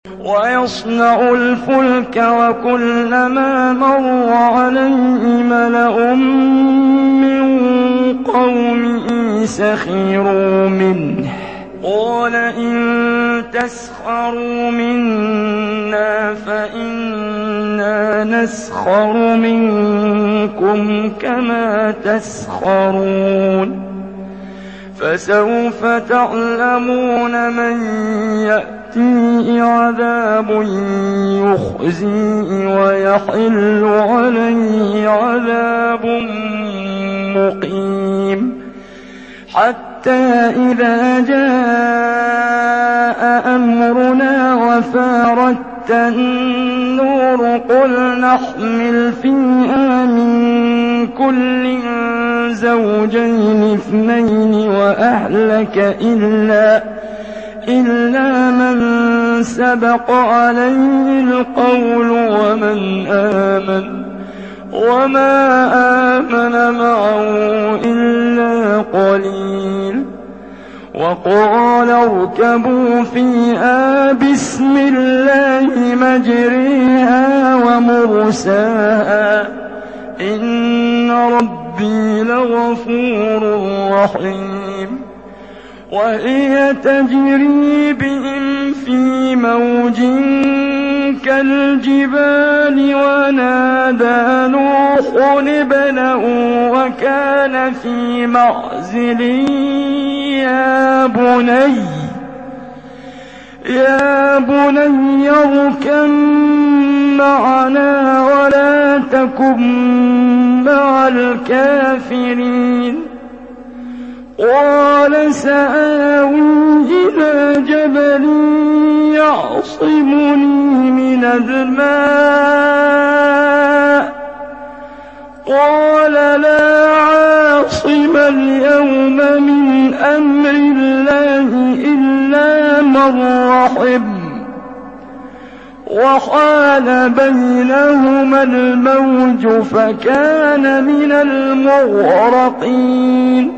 ويصنع الفلك وكلما مر عليه ملأ من قومه سخروا منه قال إن تسخروا منا فإنا نسخر منكم كما تسخرون فسوف تعلمون من يأتيه عذاب يخزيه ويحل عليه عذاب مقيم حتى إذا جاء أمرنا وفارت النور قل نحمل فيها من كل زوجين اثنين وأهلك إلا من سبق عليه القول وما آمن معه إلا قليل وقال اركبوا فيها بسم الله مجريها ومرساها إن ربي لغفور رحيم وهي تجري بهم في موج كالجبال ونادى نوح ابنه وكان في معزل يا بني اركب معنا ولا تكن مع الكافرين قال سآوي إلى جبل يعصمني من الماء قال لا عاصم اليوم من أمر الله إلا من رحم وحال بينهما الموج فكان من المغرقين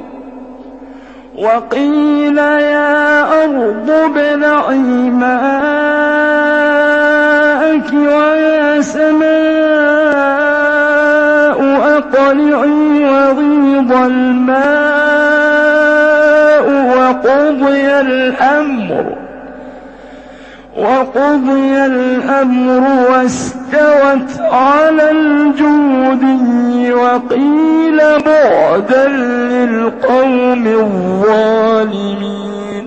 وقيل يا أرض ابلعي ماءك ويا سماء أقلعي وغيض الماء وقضي الأمر واستوت على الجودي وقيل بعدا للقوم الظالمين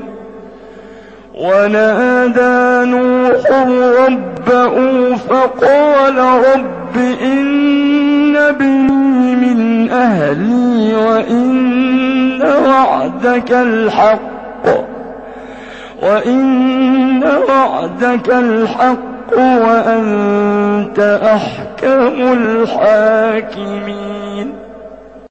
ونادى نوح ربه فقال رب إن ابني من أهلي وإن وعدك الحق وأنت أحكم الحاكمين